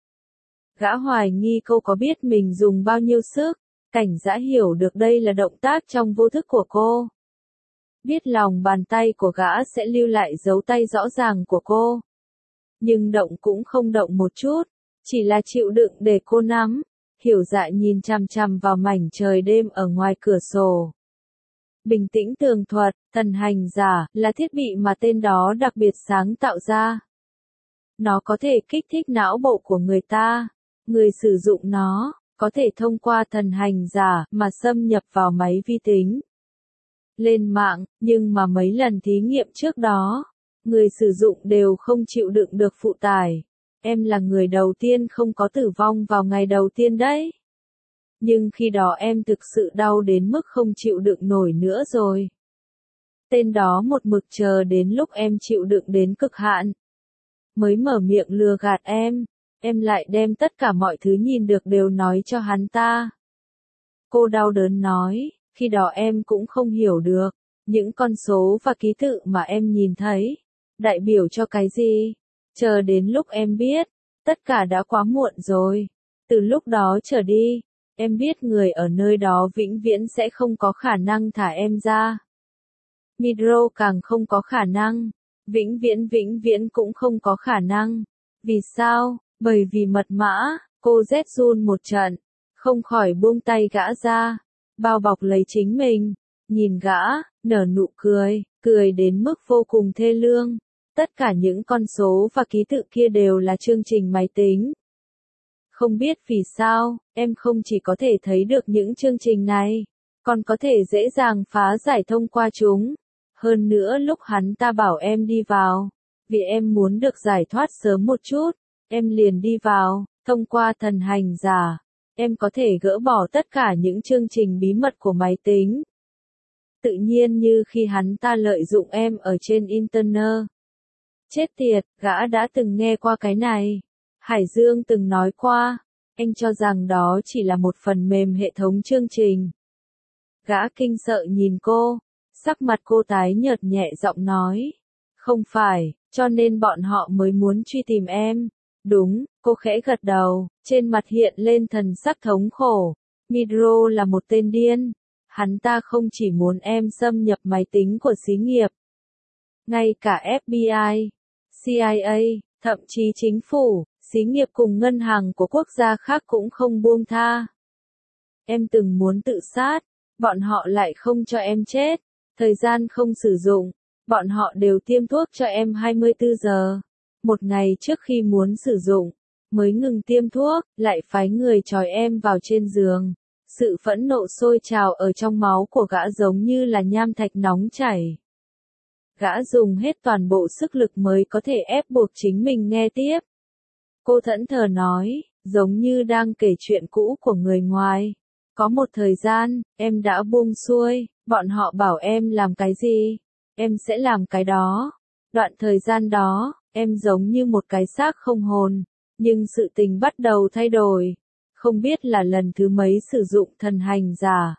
Gã hoài nghi cô có biết mình dùng bao nhiêu sức. Cảnh Dã hiểu được đây là động tác trong vô thức của cô. Biết lòng bàn tay của gã sẽ lưu lại dấu tay rõ ràng của cô. Nhưng động cũng không động một chút, chỉ là chịu đựng để cô nắm. Hiểu Dạ nhìn chằm chằm vào mảnh trời đêm ở ngoài cửa sổ. Bình tĩnh tường thuật, thần hành giả là thiết bị mà tên đó đặc biệt sáng tạo ra. Nó có thể kích thích não bộ của người ta. Người sử dụng nó, có thể thông qua thần hành giả mà xâm nhập vào máy vi tính. Lên mạng, nhưng mà mấy lần thí nghiệm trước đó, người sử dụng đều không chịu đựng được phụ tải. Em là người đầu tiên không có tử vong vào ngày đầu tiên đấy. Nhưng khi đó em thực sự đau đến mức không chịu đựng nổi nữa rồi. Tên đó một mực chờ đến lúc em chịu đựng đến cực hạn. Mới mở miệng lừa gạt em, em lại đem tất cả mọi thứ nhìn được đều nói cho hắn ta. Cô đau đớn nói, khi đó em cũng không hiểu được, những con số và ký tự mà em nhìn thấy, đại biểu cho cái gì. Chờ đến lúc em biết, tất cả đã quá muộn rồi. Từ lúc đó trở đi, em biết người ở nơi đó vĩnh viễn sẽ không có khả năng thả em ra. Midro càng không có khả năng, vĩnh viễn vĩnh viễn cũng không có khả năng. Vì sao? Bởi vì mật mã, cô rét run một trận, không khỏi buông tay gã ra, bao bọc lấy chính mình, nhìn gã, nở nụ cười, cười đến mức vô cùng thê lương. Tất cả những con số và ký tự kia đều là chương trình máy tính. Không biết vì sao, em không chỉ có thể thấy được những chương trình này, còn có thể dễ dàng phá giải thông qua chúng. Hơn nữa lúc hắn ta bảo em đi vào, vì em muốn được giải thoát sớm một chút, em liền đi vào, thông qua thần hành giả, em có thể gỡ bỏ tất cả những chương trình bí mật của máy tính. Tự nhiên như khi hắn ta lợi dụng em ở trên Internet. Chết tiệt, gã đã từng nghe qua cái này. Hải Dương từng nói qua, anh cho rằng đó chỉ là một phần mềm hệ thống chương trình. Gã kinh sợ nhìn cô, sắc mặt cô tái nhợt nhẹ giọng nói. Không phải, cho nên bọn họ mới muốn truy tìm em. Đúng, cô khẽ gật đầu, trên mặt hiện lên thần sắc thống khổ. Midro là một tên điên. Hắn ta không chỉ muốn em xâm nhập máy tính của xí nghiệp. Ngay cả ép bê i, xê i a, thậm chí chính phủ, xí nghiệp cùng ngân hàng của quốc gia khác cũng không buông tha. Em từng muốn tự sát, bọn họ lại không cho em chết. Thời gian không sử dụng, bọn họ đều tiêm thuốc cho em hai mươi tư giờ. Một ngày trước khi muốn sử dụng, mới ngừng tiêm thuốc, lại phái người trói em vào trên giường. Sự phẫn nộ sôi trào ở trong máu của gã giống như là nham thạch nóng chảy. Gã dùng hết toàn bộ sức lực mới có thể ép buộc chính mình nghe tiếp. Cô thẫn thờ nói, giống như đang kể chuyện cũ của người ngoài. Có một thời gian, em đã buông xuôi, bọn họ bảo em làm cái gì, em sẽ làm cái đó. Đoạn thời gian đó, em giống như một cái xác không hồn, nhưng sự tình bắt đầu thay đổi. Không biết là lần thứ mấy sử dụng thần hành giả.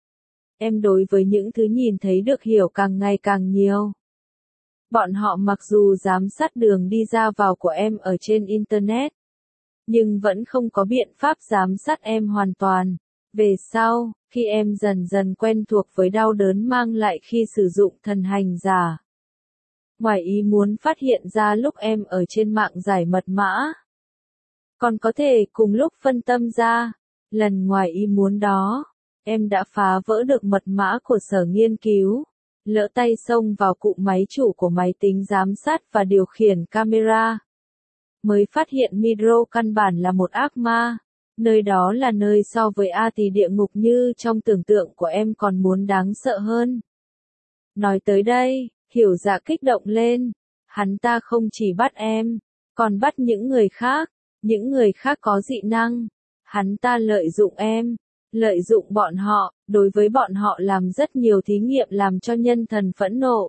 Em đối với những thứ nhìn thấy được hiểu càng ngày càng nhiều. Bọn họ mặc dù giám sát đường đi ra vào của em ở trên Internet, nhưng vẫn không có biện pháp giám sát em hoàn toàn. Về sau, khi em dần dần quen thuộc với đau đớn mang lại khi sử dụng thần hành giả, ngoài ý muốn phát hiện ra lúc em ở trên mạng giải mật mã, còn có thể cùng lúc phân tâm ra, lần ngoài ý muốn đó, em đã phá vỡ được mật mã của sở nghiên cứu, lỡ tay xông vào cụm máy chủ của máy tính giám sát và điều khiển camera. Mới phát hiện Miro căn bản là một ác ma, nơi đó là nơi so với A thì địa ngục như trong tưởng tượng của em còn muốn đáng sợ hơn. Nói tới đây, Hiểu Dạ kích động lên, hắn ta không chỉ bắt em, còn bắt những người khác, những người khác có dị năng, hắn ta lợi dụng em, lợi dụng bọn họ, đối với bọn họ làm rất nhiều thí nghiệm làm cho nhân thần phẫn nộ.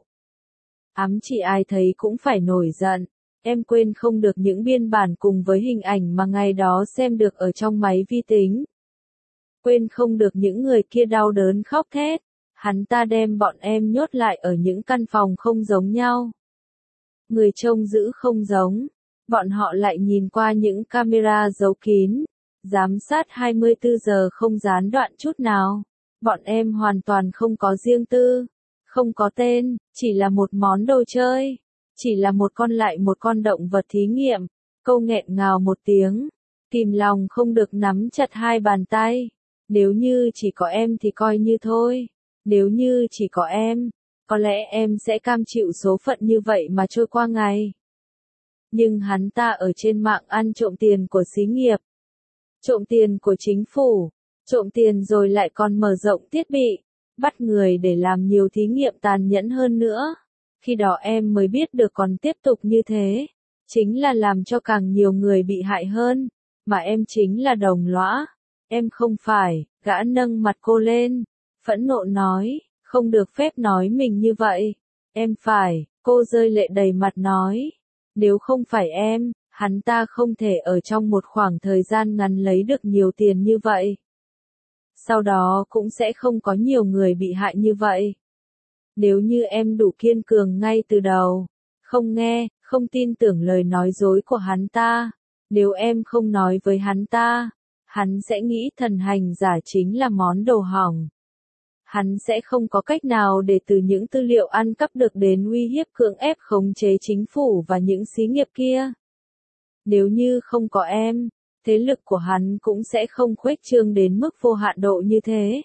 Ám chỉ ai thấy cũng phải nổi giận. Em quên không được những biên bản cùng với hình ảnh mà ngày đó xem được ở trong máy vi tính. Quên không được những người kia đau đớn khóc thét. Hắn ta đem bọn em nhốt lại ở những căn phòng không giống nhau. Người trông giữ không giống. Bọn họ lại nhìn qua những camera giấu kín. Giám sát hai mươi tư giờ không gián đoạn chút nào. Bọn em hoàn toàn không có riêng tư. Không có tên, chỉ là một món đồ chơi. Chỉ là một con lại một con động vật thí nghiệm. Câu nghẹn ngào một tiếng. Kìm lòng không được nắm chặt hai bàn tay. Nếu như chỉ có em thì coi như thôi. Nếu như chỉ có em, có lẽ em sẽ cam chịu số phận như vậy mà trôi qua ngày. Nhưng hắn ta ở trên mạng ăn trộm tiền của xí nghiệp. Trộm tiền của chính phủ. Trộm tiền rồi lại còn mở rộng thiết bị. Bắt người để làm nhiều thí nghiệm tàn nhẫn hơn nữa. Khi đó em mới biết được còn tiếp tục như thế, chính là làm cho càng nhiều người bị hại hơn, mà em chính là đồng lõa. Em không phải, gã nâng mặt cô lên, phẫn nộ nói, không được phép nói mình như vậy. Em phải, cô rơi lệ đầy mặt nói, nếu không phải em, hắn ta không thể ở trong một khoảng thời gian ngắn lấy được nhiều tiền như vậy. Sau đó cũng sẽ không có nhiều người bị hại như vậy. Nếu như em đủ kiên cường ngay từ đầu, không nghe, không tin tưởng lời nói dối của hắn ta, nếu em không nói với hắn ta, hắn sẽ nghĩ thần hành giả chính là món đồ hỏng. Hắn sẽ không có cách nào để từ những tư liệu ăn cắp được đến uy hiếp cưỡng ép khống chế chính phủ và những xí nghiệp kia. Nếu như không có em, thế lực của hắn cũng sẽ không khuếch trương đến mức vô hạn độ như thế.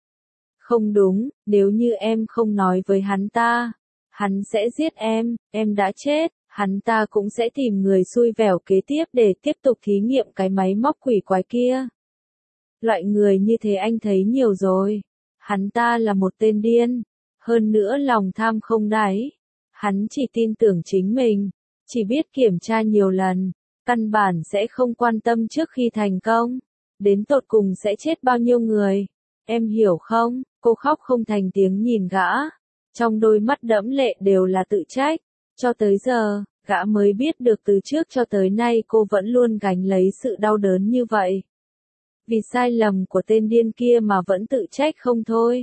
Không đúng, nếu như em không nói với hắn ta, hắn sẽ giết em, em đã chết, hắn ta cũng sẽ tìm người xui vẻo kế tiếp để tiếp tục thí nghiệm cái máy móc quỷ quái kia. Loại người như thế anh thấy nhiều rồi. Hắn ta là một tên điên, hơn nữa lòng tham không đáy. Hắn chỉ tin tưởng chính mình, chỉ biết kiểm tra nhiều lần, căn bản sẽ không quan tâm trước khi thành công, đến tột cùng sẽ chết bao nhiêu người. Em hiểu không? Cô khóc không thành tiếng nhìn gã, trong đôi mắt đẫm lệ đều là tự trách. Cho tới giờ, gã mới biết được từ trước cho tới nay cô vẫn luôn gánh lấy sự đau đớn như vậy. Vì sai lầm của tên điên kia mà vẫn tự trách không thôi.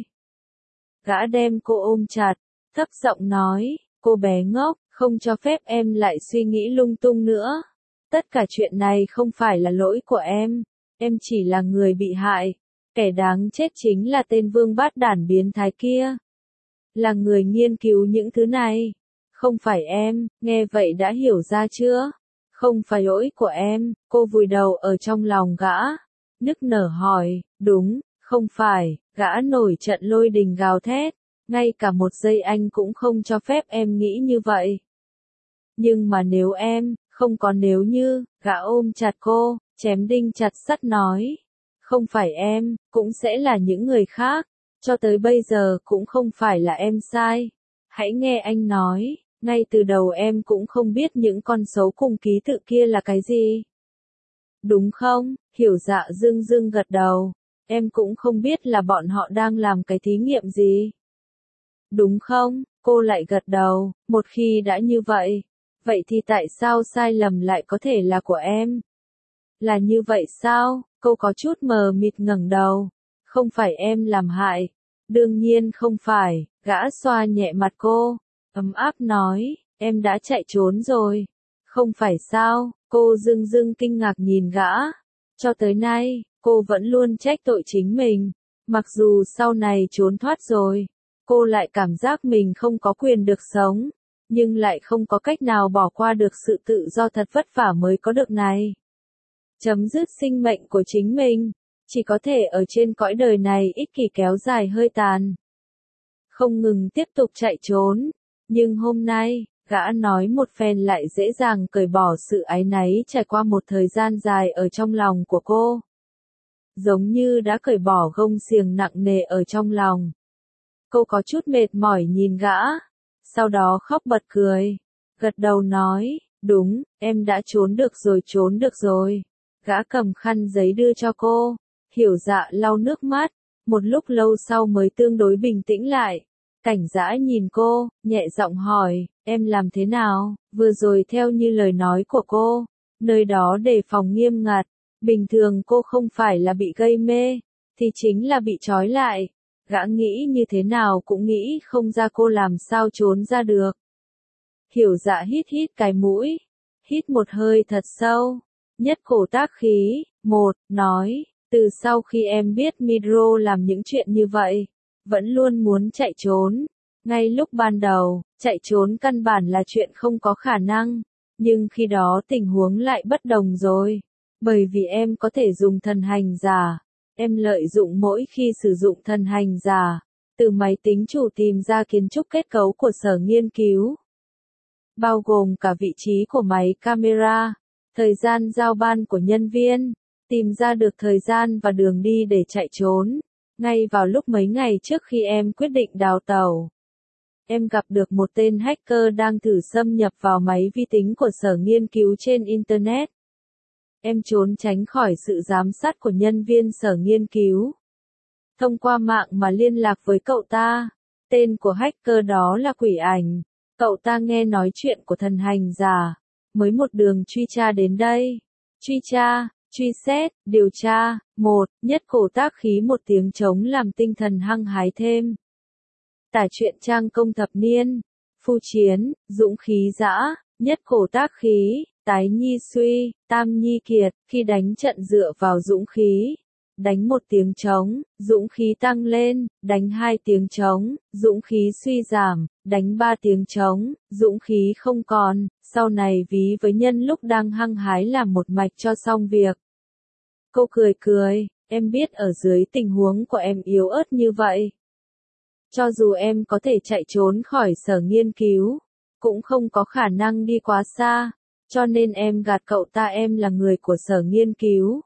Gã đem cô ôm chặt, thấp giọng nói, cô bé ngốc, không cho phép em lại suy nghĩ lung tung nữa. Tất cả chuyện này không phải là lỗi của em, em chỉ là người bị hại. Kẻ đáng chết chính là tên vương bát đản biến thái kia. Là người nghiên cứu những thứ này. Không phải em, nghe vậy đã hiểu ra chưa? Không phải lỗi của em, cô vùi đầu ở trong lòng gã. Nức nở hỏi, đúng, không phải, gã nổi trận lôi đình gào thét. Ngay cả một giây anh cũng không cho phép em nghĩ như vậy. Nhưng mà nếu em, không có nếu như, gã ôm chặt cô, chém đinh chặt sắt nói. Không phải em, cũng sẽ là những người khác. Cho tới bây giờ cũng không phải là em sai. Hãy nghe anh nói, ngay từ đầu em cũng không biết những con số cùng ký tự kia là cái gì. Đúng không? Hiểu Dạ dưng dưng gật đầu. Em cũng không biết là bọn họ đang làm cái thí nghiệm gì. Đúng không? Cô lại gật đầu. Một khi đã như vậy, vậy thì tại sao sai lầm lại có thể là của em? Là như vậy sao? Cô có chút mờ mịt ngẩng đầu. Không phải em làm hại. Đương nhiên không phải, gã xoa nhẹ mặt cô. Ấm áp nói, em đã chạy trốn rồi. Không phải sao, cô dưng dưng kinh ngạc nhìn gã. Cho tới nay, cô vẫn luôn trách tội chính mình. Mặc dù sau này trốn thoát rồi, cô lại cảm giác mình không có quyền được sống, nhưng lại không có cách nào bỏ qua được sự tự do thật vất vả mới có được này. Chấm dứt sinh mệnh của chính mình, chỉ có thể ở trên cõi đời này ích kỷ kéo dài hơi tàn. Không ngừng tiếp tục chạy trốn, nhưng hôm nay, gã nói một phen lại dễ dàng cởi bỏ sự áy náy trải qua một thời gian dài ở trong lòng của cô. Giống như đã cởi bỏ gông xiềng nặng nề ở trong lòng. Cô có chút mệt mỏi nhìn gã, sau đó khóc bật cười, gật đầu nói, đúng, em đã trốn được rồi trốn được rồi. Gã cầm khăn giấy đưa cho cô, Hiểu Dạ lau nước mắt, một lúc lâu sau mới tương đối bình tĩnh lại. Cảnh Dã nhìn cô, nhẹ giọng hỏi, em làm thế nào? Vừa rồi theo như lời nói của cô, nơi đó đề phòng nghiêm ngặt, bình thường cô không phải là bị gây mê, thì chính là bị trói lại. Gã nghĩ như thế nào cũng nghĩ không ra cô làm sao trốn ra được. Hiểu Dạ hít hít cái mũi, hít một hơi thật sâu, nhất cổ tác khí, một, nói, từ sau khi em biết Midro làm những chuyện như vậy, vẫn luôn muốn chạy trốn. Ngay lúc ban đầu, chạy trốn căn bản là chuyện không có khả năng, nhưng khi đó tình huống lại bất đồng rồi. Bởi vì em có thể dùng thần hành giả, em lợi dụng mỗi khi sử dụng thần hành giả, từ máy tính chủ tìm ra kiến trúc kết cấu của sở nghiên cứu. Bao gồm cả vị trí của máy camera, thời gian giao ban của nhân viên, tìm ra được thời gian và đường đi để chạy trốn. Ngay vào lúc mấy ngày trước khi em quyết định đào tẩu, em gặp được một tên hacker đang thử xâm nhập vào máy vi tính của sở nghiên cứu trên Internet. Em trốn tránh khỏi sự giám sát của nhân viên sở nghiên cứu. Thông qua mạng mà liên lạc với cậu ta. Tên của hacker đó là Quỷ Ảnh. Cậu ta nghe nói chuyện của thần hành giả, mới một đường truy tra đến đây. Truy tra, truy xét, điều tra. Một, nhất cổ tác khí một tiếng trống làm tinh thần hăng hái thêm. Tả truyện trang công thập niên. Phu chiến, dũng khí dã, nhất cổ tác khí. Tái nhi suy, tam nhi kiệt, khi đánh trận dựa vào dũng khí. Đánh một tiếng trống, dũng khí tăng lên, đánh hai tiếng trống, dũng khí suy giảm, đánh ba tiếng trống, dũng khí không còn, sau này ví với nhân lúc đang hăng hái làm một mạch cho xong việc. Cô cười cười, em biết ở dưới tình huống của em yếu ớt như vậy. Cho dù em có thể chạy trốn khỏi sở nghiên cứu, cũng không có khả năng đi quá xa. Cho nên em gạt cậu ta em là người của sở nghiên cứu.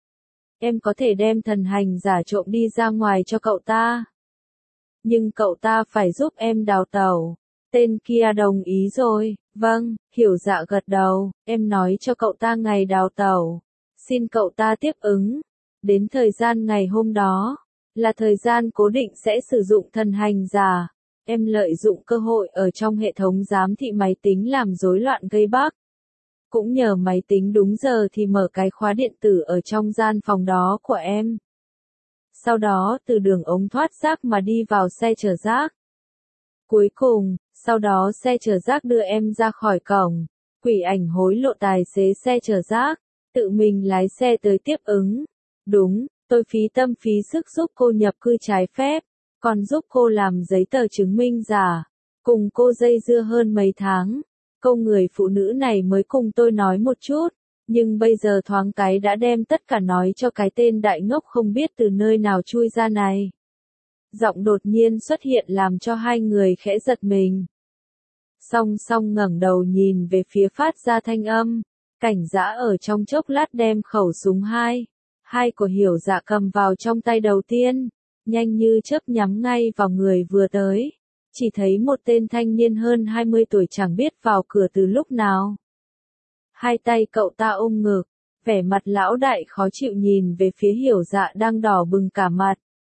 Em có thể đem thần hành giả trộm đi ra ngoài cho cậu ta. Nhưng cậu ta phải giúp em đào tẩu. Tên kia đồng ý rồi, vâng, Hiểu Dạ gật đầu, em nói cho cậu ta ngày đào tẩu. Xin cậu ta tiếp ứng. Đến thời gian ngày hôm đó, là thời gian cố định sẽ sử dụng thần hành giả. Em lợi dụng cơ hội ở trong hệ thống giám thị máy tính làm rối loạn gây bug. Cũng nhờ máy tính đúng giờ thì mở cái khóa điện tử ở trong gian phòng đó của em. Sau đó từ đường ống thoát rác mà đi vào xe chở rác. Cuối cùng, sau đó xe chở rác đưa em ra khỏi cổng. Quỷ Ảnh hối lộ tài xế xe chở rác, tự mình lái xe tới tiếp ứng. Đúng, tôi phí tâm phí sức giúp cô nhập cư trái phép, còn giúp cô làm giấy tờ chứng minh giả. Cùng cô dây dưa hơn mấy tháng. Câu người phụ nữ này mới cùng tôi nói một chút, nhưng bây giờ thoáng cái đã đem tất cả nói cho cái tên đại ngốc không biết từ nơi nào chui ra này. Giọng đột nhiên xuất hiện làm cho hai người khẽ giật mình. Song song ngẩng đầu nhìn về phía phát ra thanh âm, Cảnh Dã ở trong chốc lát đem khẩu súng hai, hai của Hiểu Dạ cầm vào trong tay đầu tiên, nhanh như chớp nhắm ngay vào người vừa tới. Chỉ thấy một tên thanh niên hơn hai mươi tuổi chẳng biết vào cửa từ lúc nào. Hai tay cậu ta ôm ngực, vẻ mặt lão đại khó chịu nhìn về phía Hiểu Dạ đang đỏ bừng cả mặt.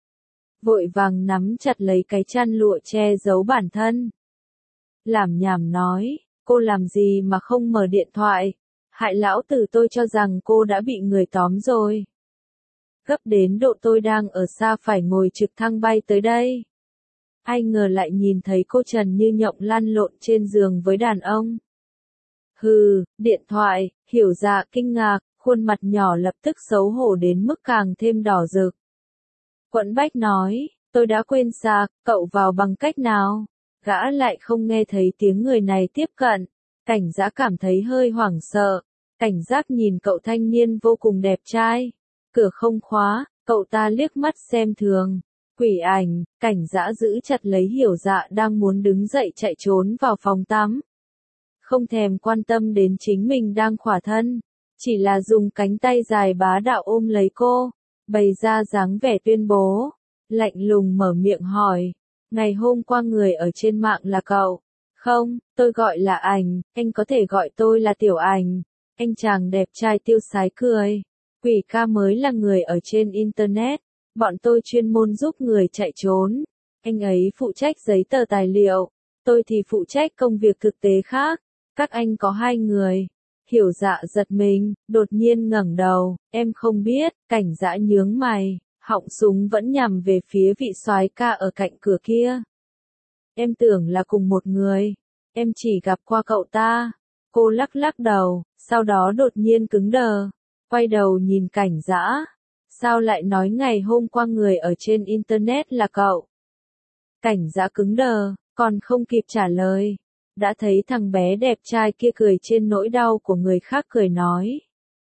Vội vàng nắm chặt lấy cái chăn lụa che giấu bản thân. Làm nhảm nói, cô làm gì mà không mở điện thoại, hại lão tử tôi cho rằng cô đã bị người tóm rồi. Gấp đến độ tôi đang ở xa phải ngồi trực thăng bay tới đây. Ai ngờ lại nhìn thấy cô trần như nhộng lăn lộn trên giường với đàn ông. Hừ, điện thoại, Hiểu Dạ kinh ngạc, khuôn mặt nhỏ lập tức xấu hổ đến mức càng thêm đỏ rực. Quận Bách nói, tôi đã quên sạc, cậu vào bằng cách nào? Gã lại không nghe thấy tiếng người này tiếp cận. Cảnh Dã cảm thấy hơi hoảng sợ. Cảnh giác nhìn cậu thanh niên vô cùng đẹp trai. Cửa không khóa, cậu ta liếc mắt xem thường. Quỷ ảnh, Cảnh Dã giữ chặt lấy Hiểu Dạ đang muốn đứng dậy chạy trốn vào phòng tắm. Không thèm quan tâm đến chính mình đang khỏa thân. Chỉ là dùng cánh tay dài bá đạo ôm lấy cô. Bày ra dáng vẻ tuyên bố. Lạnh lùng mở miệng hỏi. Ngày hôm qua người ở trên mạng là cậu. Không, tôi gọi là Ảnh, anh có thể gọi tôi là Tiểu Ảnh. Anh chàng đẹp trai tiêu sái cười. Quỷ ca mới là người ở trên Internet. Bọn tôi chuyên môn giúp người chạy trốn. Anh ấy phụ trách giấy tờ tài liệu. Tôi thì phụ trách công việc thực tế khác. Các anh có hai người. Hiểu Dạ giật mình, đột nhiên ngẩng đầu. Em không biết, Cảnh Dã nhướng mày. Họng súng vẫn nhằm về phía vị soái ca ở cạnh cửa kia. Em tưởng là cùng một người. Em chỉ gặp qua cậu ta. Cô lắc lắc đầu, sau đó đột nhiên cứng đờ. Quay đầu nhìn Cảnh Dã. Sao lại nói ngày hôm qua người ở trên Internet là cậu? Cảnh Dã cứng đờ, còn không kịp trả lời. Đã thấy thằng bé đẹp trai kia cười trên nỗi đau của người khác cười nói.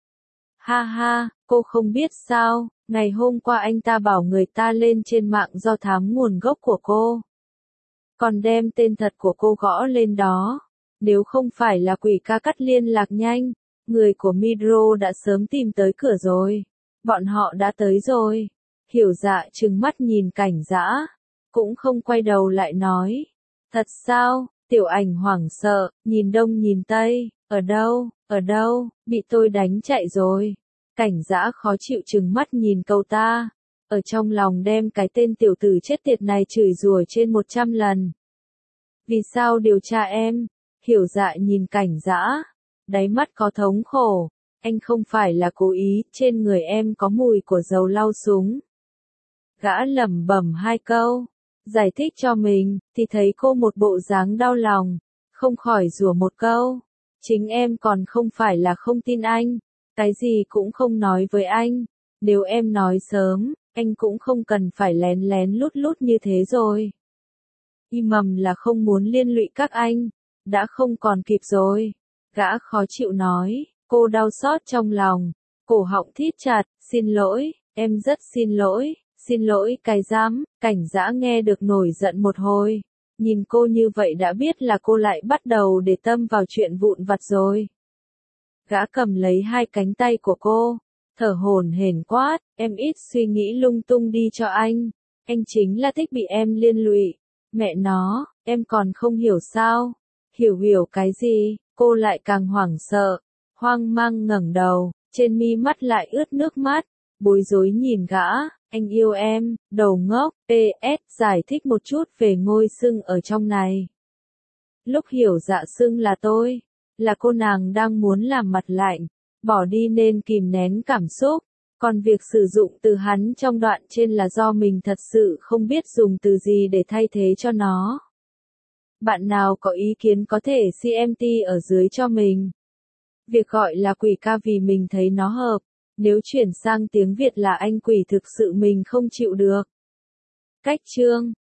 Ha ha, cô không biết sao, ngày hôm qua anh ta bảo người ta lên trên mạng do thám nguồn gốc của cô. Còn đem tên thật của cô gõ lên đó. Nếu không phải là quỷ ca cắt liên lạc nhanh, người của Midro đã sớm tìm tới cửa rồi. Bọn họ đã tới rồi. Hiểu Dạ trừng mắt nhìn Cảnh Dã, cũng không quay đầu lại nói. Thật sao? Tiểu Ảnh hoảng sợ, nhìn đông nhìn tây, ở đâu, ở đâu, bị tôi đánh chạy rồi. Cảnh Dã khó chịu trừng mắt nhìn cậu ta, ở trong lòng đem cái tên tiểu tử chết tiệt này chửi rủa trên một trăm lần. Vì sao điều tra em? Hiểu Dạ nhìn Cảnh Dã, đáy mắt có thống khổ. Anh không phải là cố ý, trên người em có mùi của dầu lau súng. Gã lẩm bẩm hai câu, giải thích cho mình, thì thấy cô một bộ dáng đau lòng, không khỏi rủa một câu. Chính em còn không phải là không tin anh, cái gì cũng không nói với anh. Nếu em nói sớm, anh cũng không cần phải lén lén lút lút như thế rồi. Im mầm là không muốn liên lụy các anh, đã không còn kịp rồi. Gã khó chịu nói, cô đau xót trong lòng, cổ họng thít chặt, xin lỗi, em rất xin lỗi. Xin lỗi cái dám, Cảnh Dã nghe được nổi giận một hồi. Nhìn cô như vậy đã biết là cô lại bắt đầu để tâm vào chuyện vụn vặt rồi. Gã cầm lấy hai cánh tay của cô, thở hổn hển quát, em ít suy nghĩ lung tung đi cho anh. Anh chính là thích bị em liên lụy. Mẹ nó, em còn không hiểu sao? Hiểu hiểu cái gì? Cô lại càng hoảng sợ, hoang mang ngẩng đầu, trên mi mắt lại ướt nước mắt, bối rối nhìn gã. Anh yêu em, đầu ngốc, pê ét giải thích một chút về ngôi sưng ở trong này. Lúc Hiểu Dạ sưng là tôi, là cô nàng đang muốn làm mặt lạnh, bỏ đi nên kìm nén cảm xúc, còn việc sử dụng từ hắn trong đoạn trên là do mình thật sự không biết dùng từ gì để thay thế cho nó. Bạn nào có ý kiến có thể xê em tê ở dưới cho mình. Việc gọi là quỷ ca vì mình thấy nó hợp. Nếu chuyển sang tiếng Việt là anh quỷ thực sự mình không chịu được. Cách chương